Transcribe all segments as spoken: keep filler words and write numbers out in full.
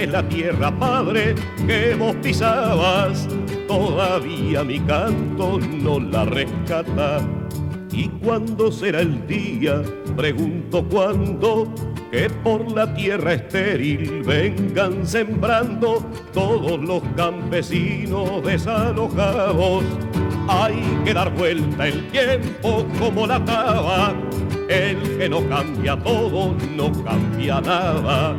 es la tierra, padre, que vos pisabas. Todavía mi canto no la rescata. ¿Y cuándo será el día? Pregunto cuándo, que por la tierra estéril vengan sembrando todos los campesinos desalojados. Hay que dar vuelta el tiempo como la taba. El que no cambia todo, no cambia nada.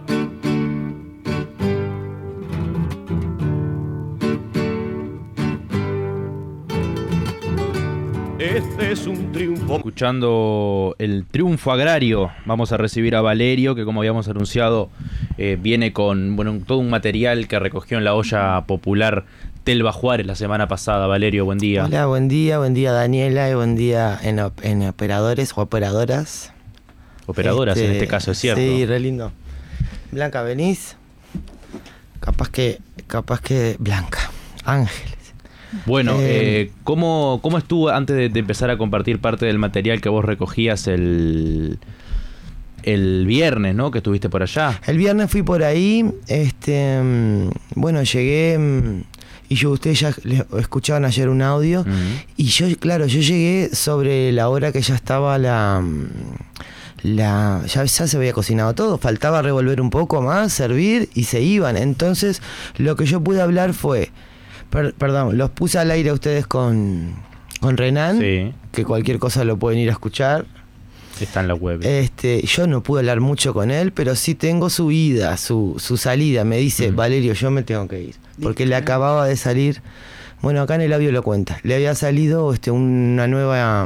Este es un triunfo. Escuchando el triunfo agrario, vamos a recibir a Valerio, que como habíamos anunciado, eh, viene con bueno, todo un material que recogió en la olla popular Telva Juárez la semana pasada. Valerio, buen día. Hola, buen día, buen día Daniela y buen día en, op- en operadores o operadoras. Operadoras este, en este caso, es cierto. Sí, re lindo. Blanca, ¿venís? Capaz que, capaz que Blanca, Ángeles. Bueno, eh, eh, ¿cómo, ¿cómo estuvo antes de, de empezar a compartir parte del material que vos recogías el, el viernes, ¿no? Que estuviste por allá. El viernes fui por ahí, este, bueno, llegué y yo, ustedes ya escuchaban ayer un audio, uh-huh. y yo, claro, yo llegué sobre la hora que ya estaba la... La, ya, ya se había cocinado todo, faltaba revolver un poco más, servir y se iban. Entonces lo que yo pude hablar fue, per, perdón, los puse al aire a ustedes con, con Renan, sí. Que cualquier cosa lo pueden ir a escuchar. Está en la web. Este, yo no pude hablar mucho con él, pero sí tengo su ida, su, su salida. Me dice, mm. Valerio, yo me tengo que ir. Porque le acababa de salir, bueno, acá en el audio lo cuenta, le había salido este, una nueva...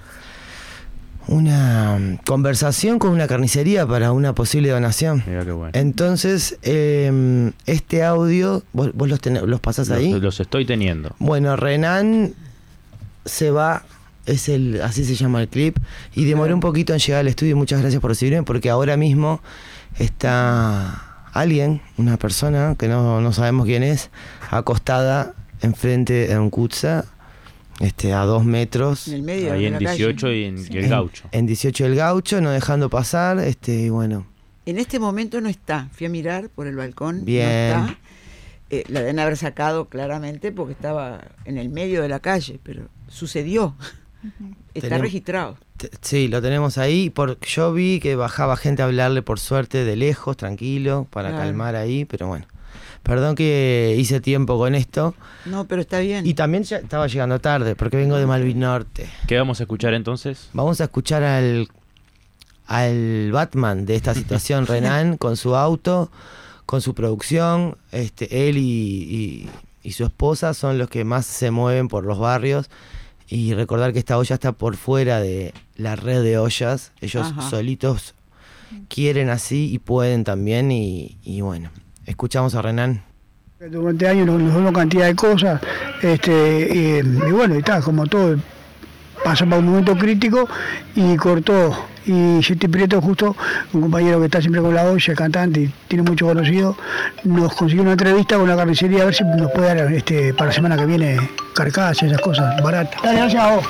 una conversación con una carnicería para una posible donación. Mira qué bueno. Entonces, eh, este audio, ¿vos, vos los, ten, los pasás los, ahí? Los estoy teniendo. Bueno, Renan se va, es el, así se llama el clip, y demoré un poquito en llegar al estudio. Muchas gracias por recibirme, porque ahora mismo está alguien, una persona que no, no sabemos quién es, acostada enfrente de un Cutsa. Este, a dos metros. En el medio. Ahí de en la dieciocho calle. y en, Sí. y el Gaucho. En, en dieciocho el Gaucho, no dejando pasar, este, y bueno. En este momento no está. Fui a mirar por el balcón. Bien. No está. Eh, la deben haber sacado claramente porque estaba en el medio de la calle, pero sucedió. Uh-huh. Está Tenem- registrado. T- sí, lo tenemos ahí. Por, yo vi que bajaba gente a hablarle, por suerte, de lejos, tranquilo, para claro. calmar ahí, pero bueno. Perdón que hice tiempo con esto. No, pero está bien. Y también ya estaba llegando tarde, porque vengo de Malvin Norte. ¿Qué vamos a escuchar entonces? Vamos a escuchar al, al Batman de esta situación, Renan, con su auto, con su producción. Este, él y, y, y su esposa son los que más se mueven por los barrios. Y recordar que esta olla está por fuera de la red de ollas. Ellos Ajá. solitos quieren así y pueden también. Y, y bueno... Escuchamos a Renan. Durante años nos, nos dio una cantidad de cosas, este, y, y bueno, y está, como todo, pasó por un momento crítico y cortó. Y Jetty Prieto, justo, un compañero que está siempre con la olla, cantante y tiene mucho conocido, nos consiguió una entrevista con la carnicería a ver si nos puede dar este, para la semana que viene carcasas, esas cosas baratas. Dale, gracias a vos.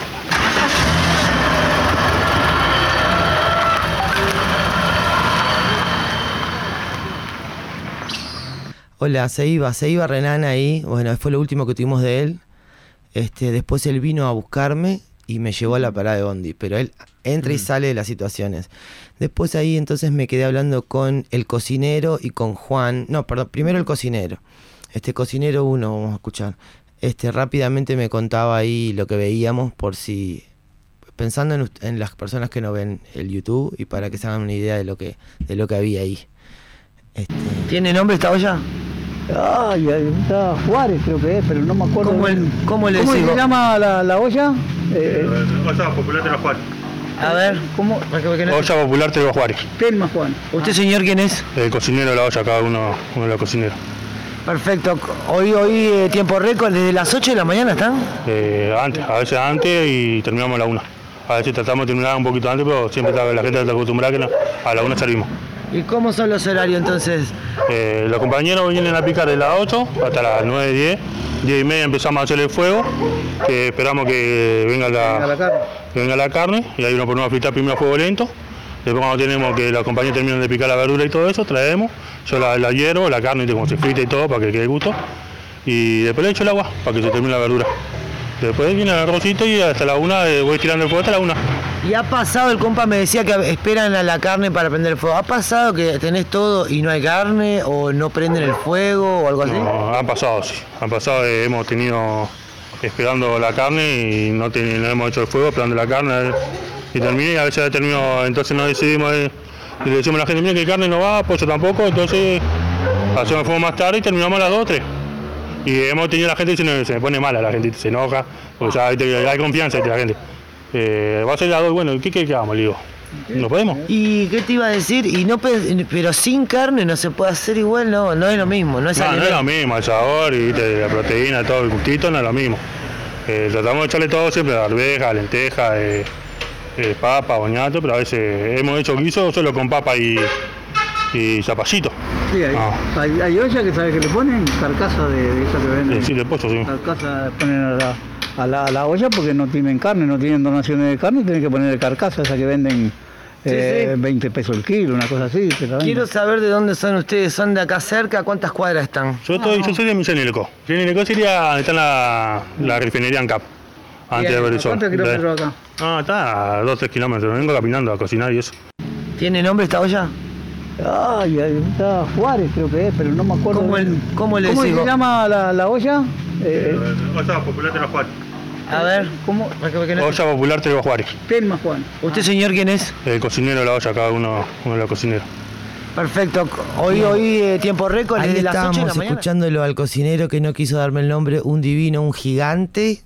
Hola, se iba, se iba Renan ahí, bueno, fue lo último que tuvimos de él. Este, después él vino a buscarme y me llevó a la parada de bondi, pero él entra y sale de las situaciones. Después ahí entonces me quedé hablando con el cocinero y con Juan, no, perdón, primero el cocinero. Este cocinero uno, vamos a escuchar. Este, rápidamente me contaba ahí lo que veíamos, por si, pensando en, en las personas que no ven el YouTube y para que se hagan una idea de lo que, de lo que había ahí. Este... ¿Tiene nombre esta olla? Ay, está Juárez creo que es, pero no me acuerdo. ¿Cómo, el, cómo le ¿Cómo digo? se llama la, la olla? Eh, olla popular Telva Juárez. A ver, ¿cómo? Olla popular Telva Juárez. Telva Juárez. ¿Usted, señor, quién es? El cocinero de la olla, cada uno, uno de los cocineros. Perfecto. Hoy, hoy eh, tiempo récord, ¿desde las ocho de la mañana están? Eh, antes, a veces antes y terminamos a la una. A veces tratamos de terminar un poquito antes, pero siempre está, la gente está acostumbrada que no, a la una servimos. ¿Y cómo son los horarios entonces? Eh, los compañeros vienen a picar de las ocho hasta las nueve, diez. diez y media empezamos a hacer el fuego, que esperamos que venga la, venga la, carne. venga la carne, y ahí nos ponemos a fritar primero a fuego lento. Después cuando tenemos que los compañeros terminan de picar la verdura y todo eso, traemos, yo la, la hiervo, la carne, como se frita y todo, para que quede gusto. Y después le echo el agua, para que se termine la verdura. Después viene el arrocito y hasta la una, eh, voy tirando el fuego hasta la una. Y ha pasado, el compa me decía que esperan a la carne para prender el fuego. ¿Ha pasado que tenés todo y no hay carne o no prenden el fuego o algo así? No, han pasado, sí. Han pasado, eh, hemos tenido esperando la carne y no, ten, no hemos hecho el fuego, esperando la carne. Y terminé, y a veces termino, entonces nos decidimos eh, y le decimos a la gente, mira que carne no va, pollo tampoco, entonces hacemos el fuego más tarde y terminamos a las dos o tres. Y hemos tenido la gente diciendo, se me pone mala la gente, se enoja, porque ya hay, hay confianza entre la gente. Eh, va a ser las dos, bueno, ¿qué qué hagamos? Le digo, ¿no podemos? ¿Y qué te iba a decir? Y no, pero sin carne no se puede hacer igual, no, no es lo mismo, no es No, no es lo mismo, el sabor, y la proteína, todo el gustito, no es lo mismo. Eh, tratamos de echarle todo siempre, arveja, lenteja, eh, eh, papa, boñato, pero a veces hemos hecho guiso solo con papa y, y zapallito. Sí, hay, Ah. hay, hay olla que sabe que le ponen carcasa de, de esa que venden. Eh, sí, de pollo, sí. Carcasa ponen a la, a, la, a la olla porque no tienen carne, no tienen donaciones de carne, tienen que poner carcasa, esa que venden eh, Sí, sí. veinte pesos el kilo, una cosa así. Te la venden. Quiero saber de dónde son ustedes, ¿son de acá cerca? ¿Cuántas cuadras están? Yo, estoy, yo soy de Millenileco. Millenileco sería donde está la, la refinería ANCAP, antes de ¿A Berizo. ¿Cuántos kilómetros acá? Ah, está a dos o tres kilómetros, vengo caminando a cocinar y eso. ¿Tiene nombre esta olla? Ay, ahí está Juárez creo que es, pero no me acuerdo. ¿Cómo, el, cómo le ¿Cómo decís se vos? llama la, la olla? Eh, Olla Popular de los Juárez. A ver, ¿Cómo? que no- Olla Popular de los Juárez. Telma Juan. ¿usted señor quién es? El cocinero de la olla, cada uno, uno de los cocineros. Perfecto, hoy hoy eh, tiempo récord, Ahí desde las ocho de la estábamos mañana. escuchándolo al cocinero que no quiso darme el nombre, un divino, un gigante.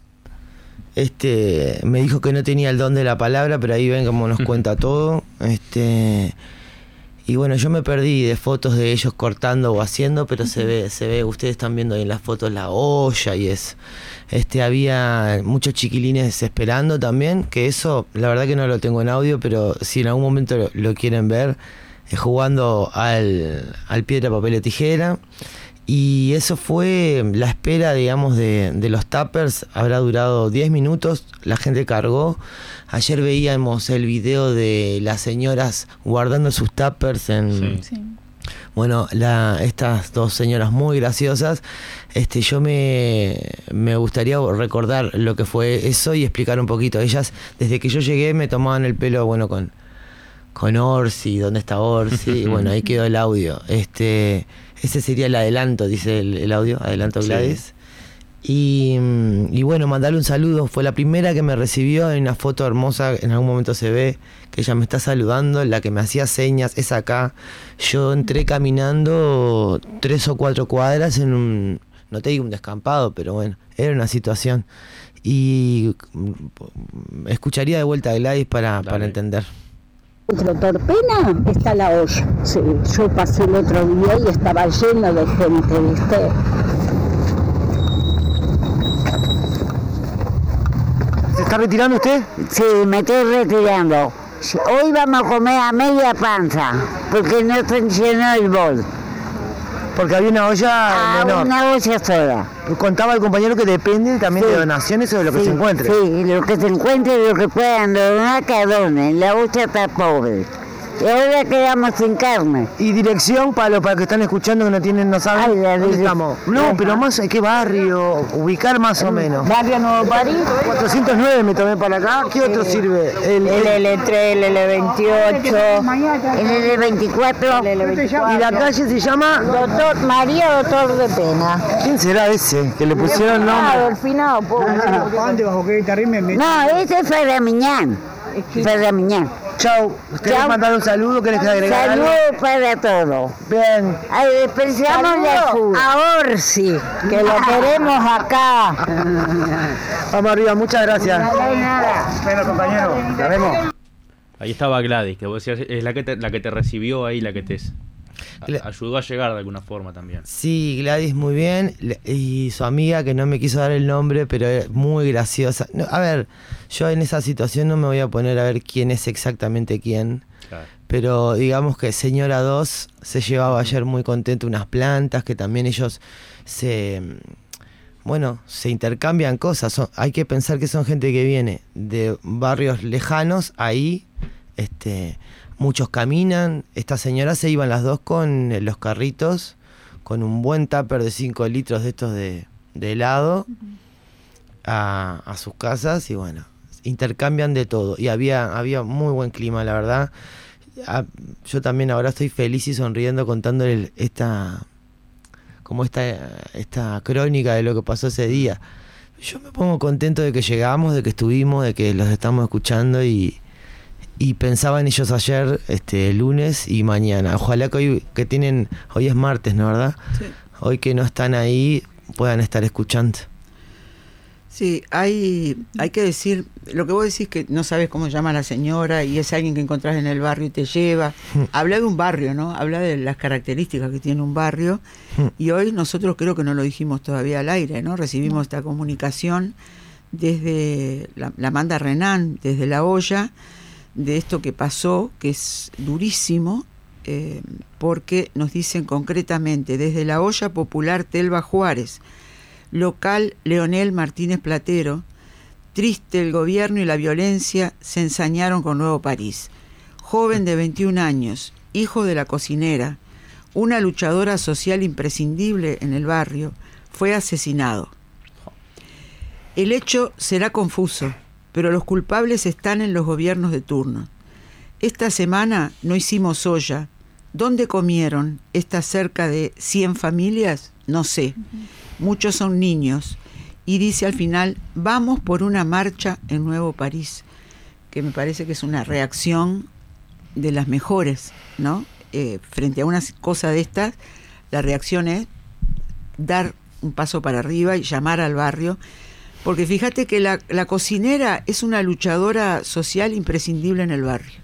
Este, me dijo que no tenía el don de la palabra, pero ahí ven cómo nos cuenta todo. Este, y bueno, yo me perdí de fotos de ellos cortando o haciendo, pero se ve, se ve, ustedes están viendo ahí en las fotos la olla y eso. Este, había muchos chiquilines esperando también, que eso, la verdad que no lo tengo en audio, pero si en algún momento lo, lo quieren ver, eh, jugando al, al piedra, papel o tijera. Y eso fue la espera, digamos, de, de los tuppers. Habrá durado diez minutos, la gente cargó. Ayer veíamos el video de las señoras guardando sus tuppers en... Sí. Bueno, la, estas dos señoras muy graciosas. Este, yo me, me gustaría recordar lo que fue eso y explicar un poquito. Ellas, desde que yo llegué, me tomaban el pelo, bueno, con, con Orsi, ¿dónde está Orsi? Y bueno, ahí quedó el audio. Este... Ese sería el adelanto, dice el, el audio, adelanto Gladys. Sí. Y, y bueno, mandarle un saludo. Fue la primera que me recibió en una foto hermosa. En algún momento se ve que ella me está saludando. La que me hacía señas es acá. Yo entré caminando tres o cuatro cuadras en un, no te digo un descampado, pero bueno, era una situación. Y escucharía de vuelta a Gladys para, para entender. Dentro de Torpena está la olla. Sí, yo pasé el otro día y estaba lleno de gente, ¿viste? ¿Se está retirando usted? Sí, me estoy retirando. Hoy vamos a comer a media panza, porque no funcionó el bol. Porque había una olla Ah, menor. una olla sola. Contaba el compañero que depende también Sí. de donaciones o de lo que Sí, se encuentre. Sí, lo que se encuentre, lo que puedan donar, que donen. La olla está pobre. Y ahora quedamos sin carne. Y dirección para los para que están escuchando que no tienen, no saben Ay, la dónde dire- estamos. No, Ajá. pero más, ¿qué barrio? Ubicar más o menos. Barrio Nuevo París. cuatrocientos nueve me tomé para acá. ¿Qué otro sirve? El, El el- L tres, el L veintiocho, el L veinticuatro. y la calle se llama. Doctor María Doctor de Pena. ¿Quién será ese que le pusieron Ah, nombre? Delfinado, pobre. ¿Dónde bajo qué tarima me No, ese es Ferramiñán. Ferramiñán. Chau. ¿Querés Chau. mandar un saludo? ¿Querés agregar algo? Saludos para todos. Bien. Ay, Despreciamos a Orsi, que lo queremos acá. Vamos arriba, muchas gracias. No hay nada. Bueno, compañero. Nos vemos. Ahí estaba Gladys, que vos decías, es la que te, la que te recibió ahí, la que te a- Gla- ayudó a llegar de alguna forma también. Sí, Gladys muy bien. Le- Y su amiga, que no me quiso dar el nombre, pero es muy graciosa. No, a ver, yo en esa situación no me voy a poner a ver quién es exactamente quién. Claro. Pero digamos que Señora dos se llevaba ayer muy contento unas plantas, que también ellos se... Bueno, se intercambian cosas. Son- hay que pensar que son gente que viene de barrios lejanos ahí, este, muchos caminan. Esta señora se iban las dos con los carritos, con un buen tupper de cinco litros de estos de, de helado, uh-huh. a, a sus casas, y bueno, intercambian de todo. Y había, había muy buen clima, la verdad. A, yo también ahora estoy feliz y sonriendo contándoles esta, como esta, esta crónica de lo que pasó ese día. Yo me pongo contento de que llegamos, de que estuvimos, de que los estamos escuchando, y, y pensaba en ellos ayer, este, lunes y mañana. Ojalá que hoy, que tienen, hoy es martes, ¿no, verdad? Sí. Hoy que no están ahí, puedan estar escuchando. Sí, hay, hay que decir, lo que vos decís que no sabes cómo llama la señora y es alguien que encontrás en el barrio y te lleva. Habla de un barrio, ¿no? Habla de las características que tiene un barrio, y hoy nosotros creo que no lo dijimos todavía al aire, ¿no? Recibimos esta comunicación desde, la, la manda Renan, desde La Olla, de esto que pasó, que es durísimo, eh, porque nos dicen concretamente, desde La Olla Popular Telva Juárez, local Leonel Martínez Platero, triste el gobierno y la violencia se ensañaron con Nuevo París. Joven de veintiún años, hijo de la cocinera, una luchadora social imprescindible en el barrio, fue asesinado. El hecho será confuso, pero los culpables están en los gobiernos de turno. Esta semana no hicimos olla. ¿Dónde comieron estas cerca de cien familias? No sé. Muchos son niños, y dice al final, vamos por una marcha en Nuevo París, que me parece que es una reacción de las mejores, ¿no? Eh, frente a una cosa de estas, la reacción es dar un paso para arriba y llamar al barrio, porque fíjate que la, la cocinera es una luchadora social imprescindible en el barrio.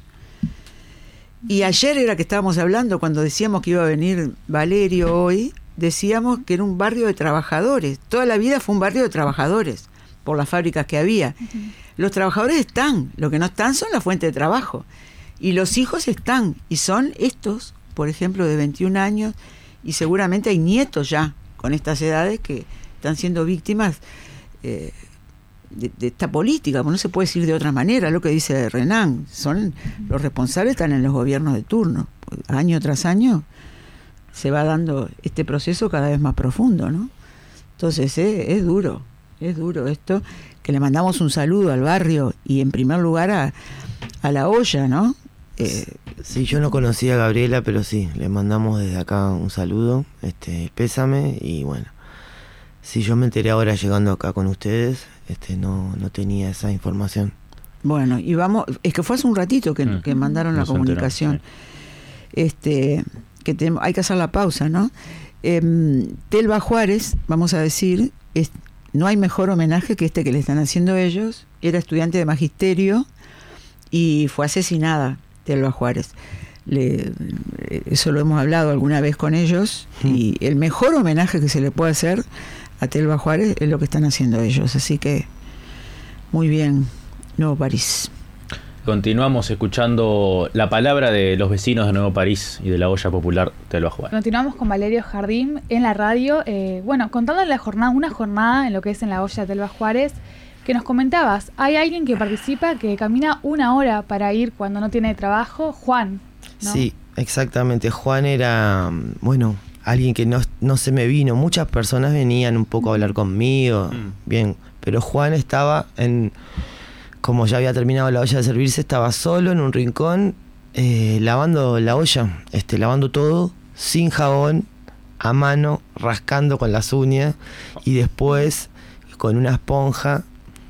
Y ayer era que estábamos hablando, cuando decíamos que iba a venir Valerio hoy, decíamos que era un barrio de trabajadores. Toda la vida fue un barrio de trabajadores, por las fábricas que había. Uh-huh. Los trabajadores están, lo que no están son la fuente de trabajo. Y los hijos están, y son estos, por ejemplo, de veintiún años, y seguramente hay nietos ya con estas edades que están siendo víctimas eh, de, de esta política, no se puede decir de otra manera, lo que dice Renan, son los responsables, están en los gobiernos de turno, año tras año se va dando este proceso cada vez más profundo, ¿no? Entonces eh, es duro, es duro esto, que le mandamos un saludo al barrio y en primer lugar a, a La Olla, ¿no? Eh, sí, yo no conocía a Gabriela, pero sí, le mandamos desde acá un saludo, este, pésame, y bueno, sí, yo me enteré ahora llegando acá con ustedes, este, no, no tenía esa información. Bueno, y vamos, es que fue hace un ratito que, mm. que mandaron la comunicación. Enteró, sí. Este... que tenemos, hay que hacer la pausa, ¿no? Eh, Telva Juárez, vamos a decir, es, no hay mejor homenaje que este que le están haciendo ellos. Era estudiante de magisterio y fue asesinada Telva Juárez. Le, eso lo hemos hablado alguna vez con ellos, y el mejor homenaje que se le puede hacer a Telva Juárez es lo que están haciendo ellos. Así que, muy bien, Nuevo París. Continuamos escuchando la palabra de los vecinos de Nuevo París y de La Olla Popular Telva Juárez. Continuamos con Valerio Jardín en la radio, eh, bueno, contando la jornada, una jornada en lo que es en La Olla Telva Juárez, que nos comentabas, hay alguien que participa que camina una hora para ir cuando no tiene trabajo, Juan, ¿no? Sí, exactamente, Juan era, bueno, alguien que no, no se me vino, muchas personas venían un poco a hablar conmigo, mm. bien, pero Juan estaba en... Como ya había terminado la olla de servirse, estaba solo en un rincón, eh, lavando la olla, este, lavando todo, sin jabón, a mano, rascando con las uñas, y después con una esponja,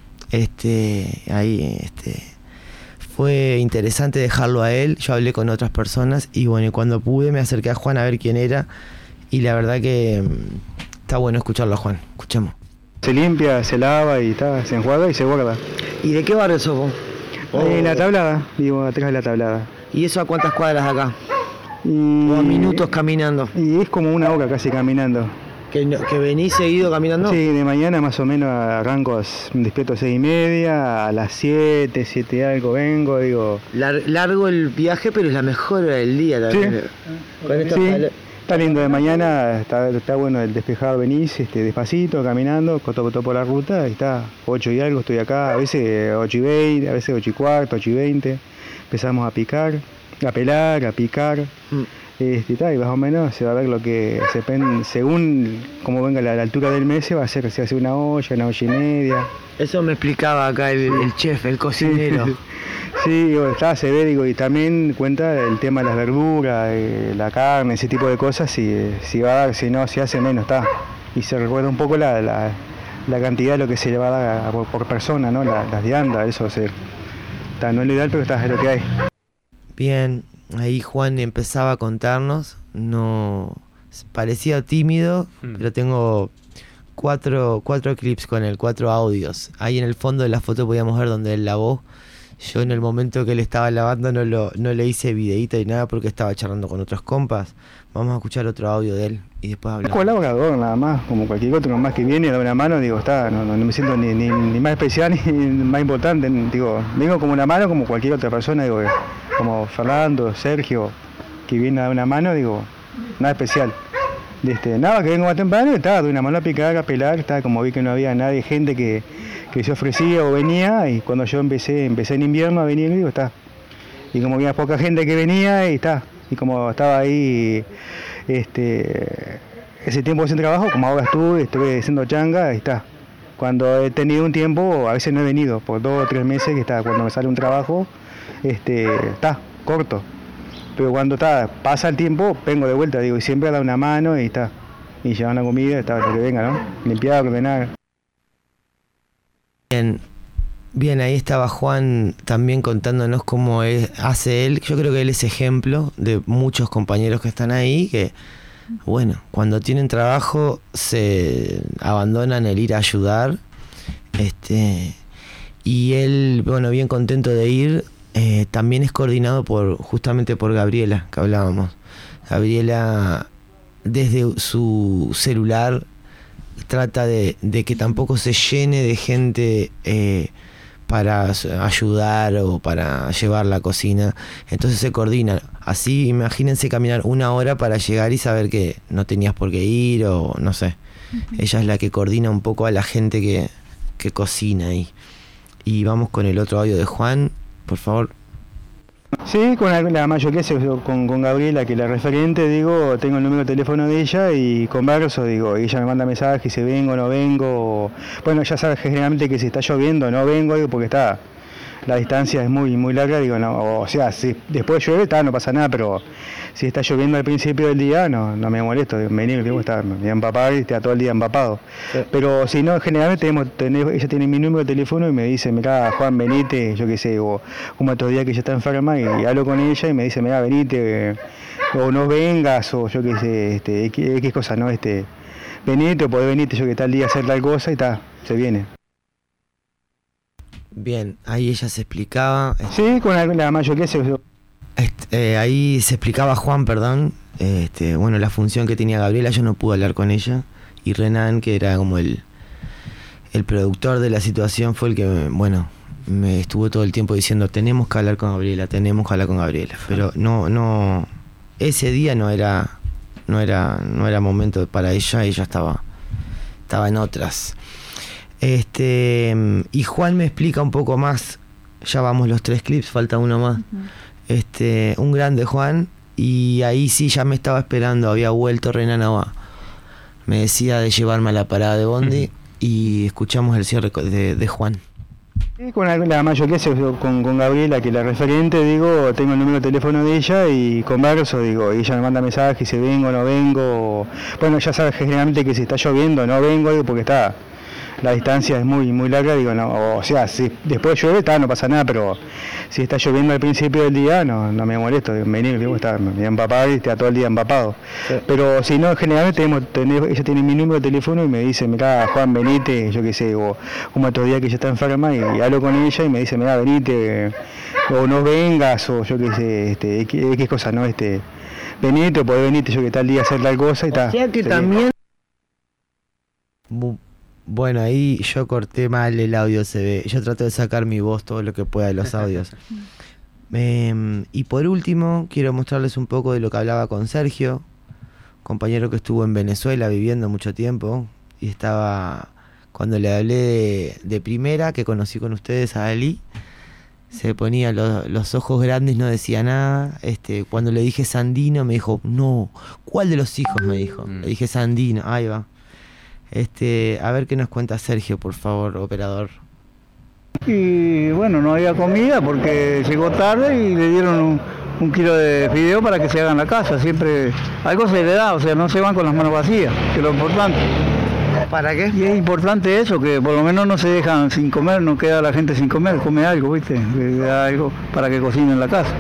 este, ahí, este, fue interesante dejarlo a él. Yo hablé con otras personas, y bueno, y cuando pude me acerqué a Juan a ver quién era, y la verdad que está bueno escucharlo a Juan. Escuchemos. Se limpia, se lava y está, se enjuaga y se guarda. ¿Y de qué barrio sos vos? En la Tablada, vivo atrás de la Tablada. ¿Y eso a cuántas cuadras de acá? Y, ¿O a minutos caminando? Y es como una hora casi caminando. ¿Que, que venís seguido caminando? Sí, de mañana más o menos arranco, despierto a seis y media, a las siete, siete algo vengo, digo... Lar, largo el viaje, pero es la mejor hora del día también. Sí, Con esta sí. Pal- Está lindo de mañana, está, está bueno el despejado, venís este, despacito, caminando, coto, coto por la ruta, y está, ocho y algo, estoy acá, a veces ocho y veinte, a veces ocho y cuarto, ocho y veinte, empezamos a picar, a pelar, a picar. Mm. Este, y, tal, y más o menos se va a ver lo que se pen, según como venga la, la altura del mes, se va a hacer, se hace una olla, una olla y media. Eso me explicaba acá el, el chef, el cocinero. Sí, sí, digo, está, se ve, digo, y también cuenta el tema de las verduras, eh, la carne, ese tipo de cosas, si, si va a dar, si no, si hace menos, está. Y se recuerda un poco la, la, la cantidad de lo que se le va a dar a, por, por persona, ¿no? La, las viandas, eso se, está, no es lo ideal, pero está, es lo que hay. Bien, ahí Juan empezaba a contarnos, no parecía tímido, mm. pero tengo cuatro, cuatro clips con él, cuatro audios. Ahí en el fondo de la foto podíamos ver donde él lavó. Yo en el momento que él estaba lavando no, lo, no le hice videíto ni nada porque estaba charlando con otros compas. Vamos a escuchar otro audio de él y después hablamos. Como colaborador nada más, como cualquier otro más que viene, da una mano, digo, está, no, no, no me siento ni, ni, ni más especial ni más importante, digo, vengo como una mano como cualquier otra persona, digo, como Fernando, Sergio, que viene a dar una mano, digo, nada especial. Este, nada, que vengo más temprano, estaba de una mano a picar, a pelar, estaba como vi que no había nadie, gente que, que se ofrecía o venía, y cuando yo empecé, empecé en invierno a venir, digo, está. Y como había poca gente que venía, y está. Y como estaba ahí este, ese tiempo sin trabajo, como ahora estuve, estuve haciendo changa, y está. Cuando he tenido un tiempo, a veces no he venido, por dos o tres meses, que está, cuando me sale un trabajo, este, está, corto. Pero cuando está, pasa el tiempo, vengo de vuelta, digo, y siempre da una mano y está. Y llevan la comida, está, lo que venga, ¿no? Limpiar, ordenar. Bien, bien, ahí estaba Juan también contándonos cómo es, hace él. Yo creo que él es ejemplo de muchos compañeros que están ahí, que, bueno, cuando tienen trabajo se abandonan el ir a ayudar. Este, y él, bueno, bien contento de ir. Eh, también es coordinado por justamente por Gabriela, que hablábamos. Gabriela desde su celular trata de, de que tampoco se llene de gente eh, para ayudar o para llevar la cocina. Entonces se coordina. Así, imagínense caminar una hora para llegar y saber que no tenías por qué ir o no sé. Uh-huh. Ella es la que coordina un poco a la gente que, que cocina ahí. Y vamos con el otro audio de Juan. Por favor. Sí, con la, la mayoría, con, con Gabriela, que es la referente, digo, tengo el número de teléfono de ella y converso, digo, y ella me manda mensajes, si vengo o no vengo. Bueno, ya sabes generalmente que si está lloviendo no vengo, digo, porque está, la distancia es muy muy larga, digo, no, o sea, si después llueve, está, no pasa nada, pero si está lloviendo al principio del día, no no me molesto, digo, venir, digo, está, me voy a empapar y está todo el día empapado. Sí. Pero si no, generalmente tenemos, tenemos, ella tiene mi número de teléfono y me dice, mira, Juan, venite, yo qué sé, o como otro día que ella está enferma y, y hablo con ella y me dice, mira, venite, o no vengas, o yo qué sé, este, X, X cosa, ¿no? Este, venite, o podés venirte, yo que tal día hacer tal cosa y está, se viene. Bien, ahí ella se explicaba. Sí, con la, la mayoría se... Este, eh, ahí se explicaba Juan, perdón, este, bueno, la función que tenía Gabriela. Yo no pude hablar con ella. Y Renan, que era como el, el productor de la situación, fue el que, bueno, me estuvo todo el tiempo diciendo, tenemos que hablar con Gabriela, tenemos que hablar con Gabriela. Pero no, no, ese día no era, no era, no era momento para ella, ella estaba, estaba en otras. Este, y Juan me explica un poco más. Ya vamos los tres clips, falta uno más. Uh-huh. Este, un grande Juan. Y ahí sí ya me estaba esperando. Había vuelto Renan Abad. Me decía de llevarme a la parada de Bondi. Uh-huh. Y escuchamos el cierre de, de Juan. Sí, con la, la mayoría, con, con Gabriela, que es la referente, digo, tengo el número de teléfono de ella y converso, digo, y ella me manda mensajes, si vengo o no vengo. Bueno, ya sabes generalmente que si está lloviendo no vengo, digo, porque está, la distancia es muy muy larga, digo, no, o sea, si después llueve, está, no pasa nada, pero si está lloviendo al principio del día, no no me molesto, digo, venir, digo, está, me voy a empapar y está todo el día empapado. Sí. Pero si no, generalmente tenemos, tenemos, ella tiene mi número de teléfono y me dice, mira, Juan, venite, yo qué sé, o como otro día que ella está enferma y, y hablo con ella y me dice, mira, venite, o no vengas, o yo qué sé, este, qué cosa, ¿no? Este, venite, o podés venirte, yo que tal día hacer tal cosa y está. O sea que también... Bueno, ahí yo corté mal el audio, se ve. Yo trato de sacar mi voz todo lo que pueda de los audios. eh, y por último, quiero mostrarles un poco de lo que hablaba con Sergio, compañero que estuvo en Venezuela viviendo mucho tiempo. Y estaba, cuando le hablé de, de primera, que conocí con ustedes a Ali, Se ponía lo, los ojos grandes, no decía nada. Este, cuando le dije Sandino, me dijo, no, ¿cuál de los hijos? Me dijo. Mm. Le dije Sandino, ahí va. Este, a ver qué nos cuenta Sergio, por favor, operador. Y bueno, no había comida porque llegó tarde y le dieron un, un kilo de fideo para que se hagan la casa. Siempre algo se le da, o sea, no se van con las manos vacías, que es lo importante. ¿Para qué? Y es importante eso, que por lo menos no se dejan sin comer, no queda la gente sin comer, come algo, ¿viste? Le da algo para que cocinen en la casa.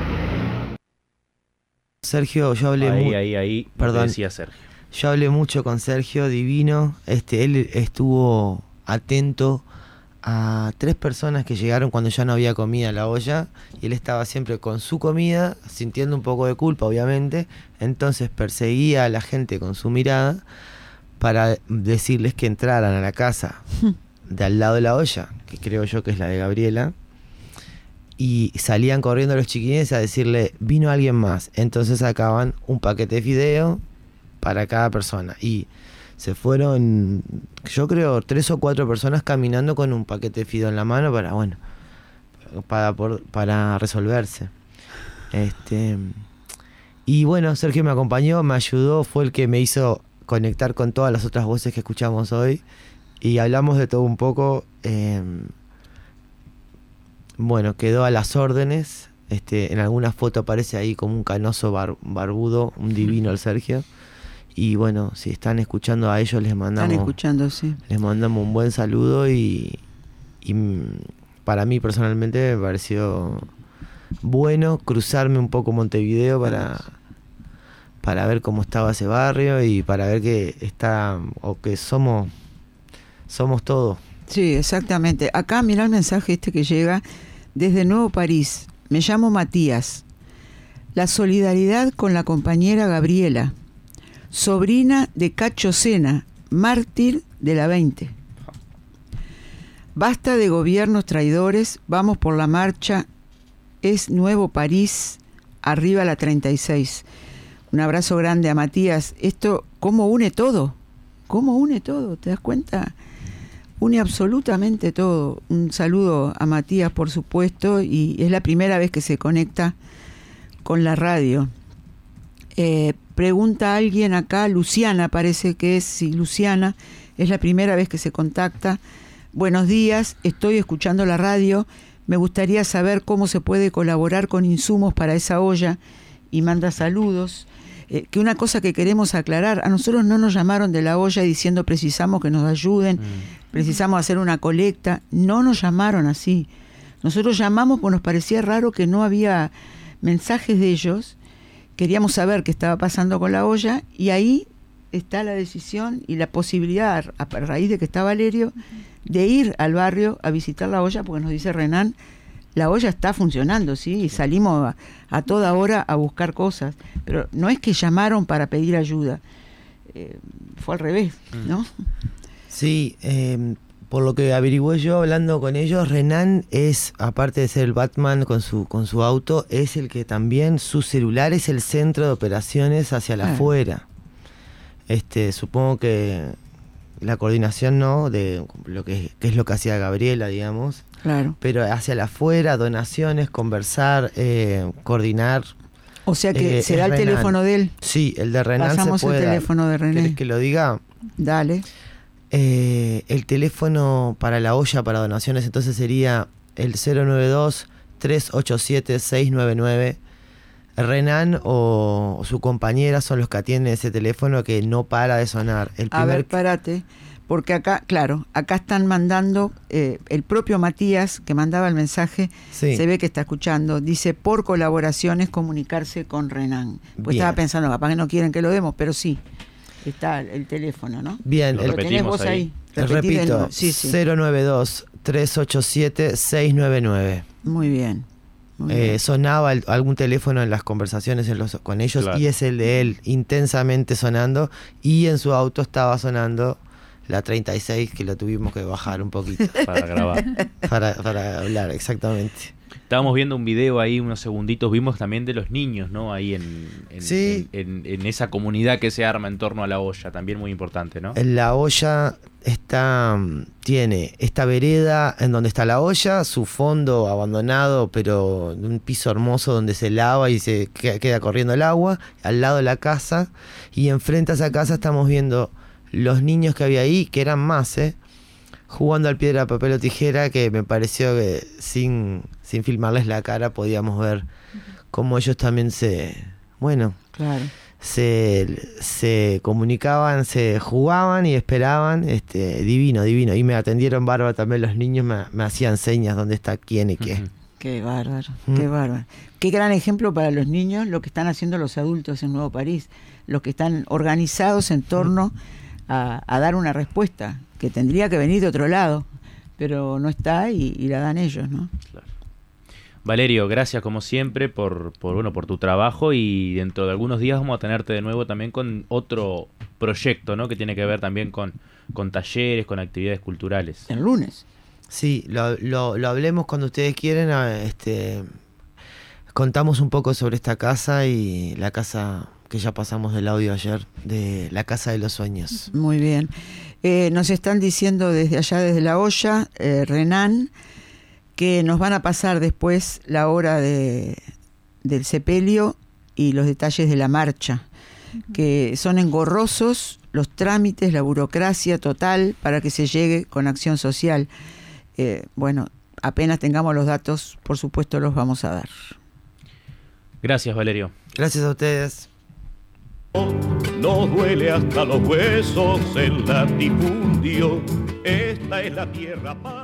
Sergio, yo hablé ahí, mu- ahí, ahí, Perdón. decía Sergio. Yo hablé mucho con Sergio, divino. Este, él estuvo atento a tres personas que llegaron cuando ya no había comida en la olla, y él estaba siempre con su comida, sintiendo un poco de culpa, obviamente. Entonces perseguía a la gente con su mirada para decirles que entraran a la casa de al lado de la olla, que creo yo que es la de Gabriela, y salían corriendo los chiquines a decirle, vino alguien más. Entonces sacaban un paquete de fideo para cada persona, y se fueron, yo creo, tres o cuatro personas caminando con un paquete de fideo en la mano para, bueno, para, por, para resolverse. Este, y bueno, Sergio me acompañó, me ayudó, fue el que me hizo conectar con todas las otras voces que escuchamos hoy, y hablamos de todo un poco. Eh, bueno, quedó a las órdenes. Este, en alguna foto aparece ahí como un canoso bar, barbudo, un divino el Sergio. Y bueno, si están escuchando a ellos, les mandamos, están escuchando, sí. Les mandamos un buen saludo, y, y para mí personalmente me pareció bueno cruzarme un poco Montevideo para... para ver cómo estaba ese barrio y para ver que está, o que somos somos todos. Sí, exactamente. Acá mirá el mensaje este que llega desde Nuevo París. Me llamo Matías. La solidaridad con la compañera Gabriela, sobrina de Cacho Sena, mártir de la veinte. Basta de gobiernos traidores, vamos por la marcha, es Nuevo París, arriba la treinta y seis. Un abrazo grande a Matías. Esto, ¿cómo une todo? ¿Cómo une todo? ¿Te das cuenta? Une absolutamente todo. Un saludo a Matías, por supuesto, y es la primera vez que se conecta con la radio. Eh, pregunta a alguien acá, Luciana, parece que es, sí, Luciana, es la primera vez que se contacta. Buenos días, estoy escuchando la radio. Me gustaría saber cómo se puede colaborar con insumos para esa olla, y manda saludos. Eh, que una cosa que queremos aclarar, a nosotros no nos llamaron de la olla diciendo precisamos que nos ayuden, mm. precisamos hacer una colecta, no nos llamaron así. Nosotros llamamos porque nos parecía raro que no había mensajes de ellos, queríamos saber qué estaba pasando con la olla, y ahí está la decisión y la posibilidad, a raíz de que está Valerio, de ir al barrio a visitar la olla, porque nos dice Renan, la olla está funcionando, ¿sí? Y salimos a, a toda hora a buscar cosas. Pero no es que llamaron para pedir ayuda. Eh, fue al revés, ¿no? Sí, eh, por lo que averigüé yo hablando con ellos, Renan es, aparte de ser el Batman con su, con su auto, es el que también, su celular es el centro de operaciones hacia la Ah. afuera. Este, supongo que la coordinación, ¿no? De lo que, que es lo que hacía Gabriela, digamos. Claro. Pero hacia la afuera, donaciones, conversar, eh, coordinar. O sea que eh, será es el Renan. teléfono de él. Sí, el de Renan Pasamos se puede el dar. teléfono de René. ¿Querés que lo diga? Dale. Eh, el teléfono para la olla para donaciones entonces sería el cero nueve dos, tres ocho siete, seis nueve nueve. Renan o, o su compañera son los que atienden ese teléfono que no para de sonar. El A primer... ver, párate. Porque acá, claro, acá están mandando, eh, el propio Matías, que mandaba el mensaje, Sí. se ve que está escuchando, dice, por colaboraciones comunicarse con Renan. Pues Bien. estaba pensando, capaz que no quieren que lo demos, pero sí, está el teléfono, ¿no? Bien, Lo el, Lo tenés repetimos vos ahí. ahí. te Repetí de repito, nuevo. Sí, sí. cero nueve dos, tres ocho siete, seis nueve nueve. Muy bien. Muy Eh, bien. sonaba el- algún teléfono en las conversaciones en los, con ellos, Claro. y es el de él intensamente sonando, y en su auto estaba sonando la treinta y seis, que lo tuvimos que bajar un poquito Para grabar. para, para hablar, exactamente. Estábamos viendo un video ahí, unos segunditos, vimos también de los niños, ¿no? Ahí en, en, sí. en, en, en esa comunidad que se arma en torno a la olla, también muy importante, ¿no? En la olla está, tiene esta vereda en donde está la olla, su fondo abandonado, pero un piso hermoso donde se lava y se queda, queda corriendo el agua, al lado de la casa, y enfrente a esa casa estamos viendo los niños que había ahí, que eran más, ¿eh? Jugando al piedra, papel o tijera, que me pareció que sin, sin filmarles la cara podíamos ver cómo ellos también se, bueno, claro. se, se comunicaban, se jugaban y esperaban, este, divino, divino. Y me atendieron bárbaro también los niños, me, me hacían señas dónde está quién y qué. Uh-huh. Qué bárbaro, Mm. qué bárbaro. Qué gran ejemplo para los niños lo que están haciendo los adultos en Nuevo París, los que están organizados en torno a, a dar una respuesta que tendría que venir de otro lado, pero no está y, y la dan ellos, ¿no? Claro. Valerio, gracias como siempre por, por, bueno, por tu trabajo, y dentro de algunos días vamos a tenerte de nuevo también con otro proyecto, ¿no? Que tiene que ver también con, con talleres, con actividades culturales. El lunes. Sí, lo, lo, lo hablemos cuando ustedes quieren. Este, contamos un poco sobre esta casa y la casa que ya pasamos del audio ayer, de la Casa de los Sueños. Muy bien. Eh, nos están diciendo desde allá, desde la olla, eh, Renan, que nos van a pasar después la hora de, del sepelio y los detalles de la marcha, uh-huh. que son engorrosos los trámites, la burocracia total para que se llegue con acción social. Eh, bueno, apenas tengamos los datos, por supuesto los vamos a dar. Gracias, Valerio. Gracias a ustedes. No duele hasta los huesos el latifundio, esta es la tierra para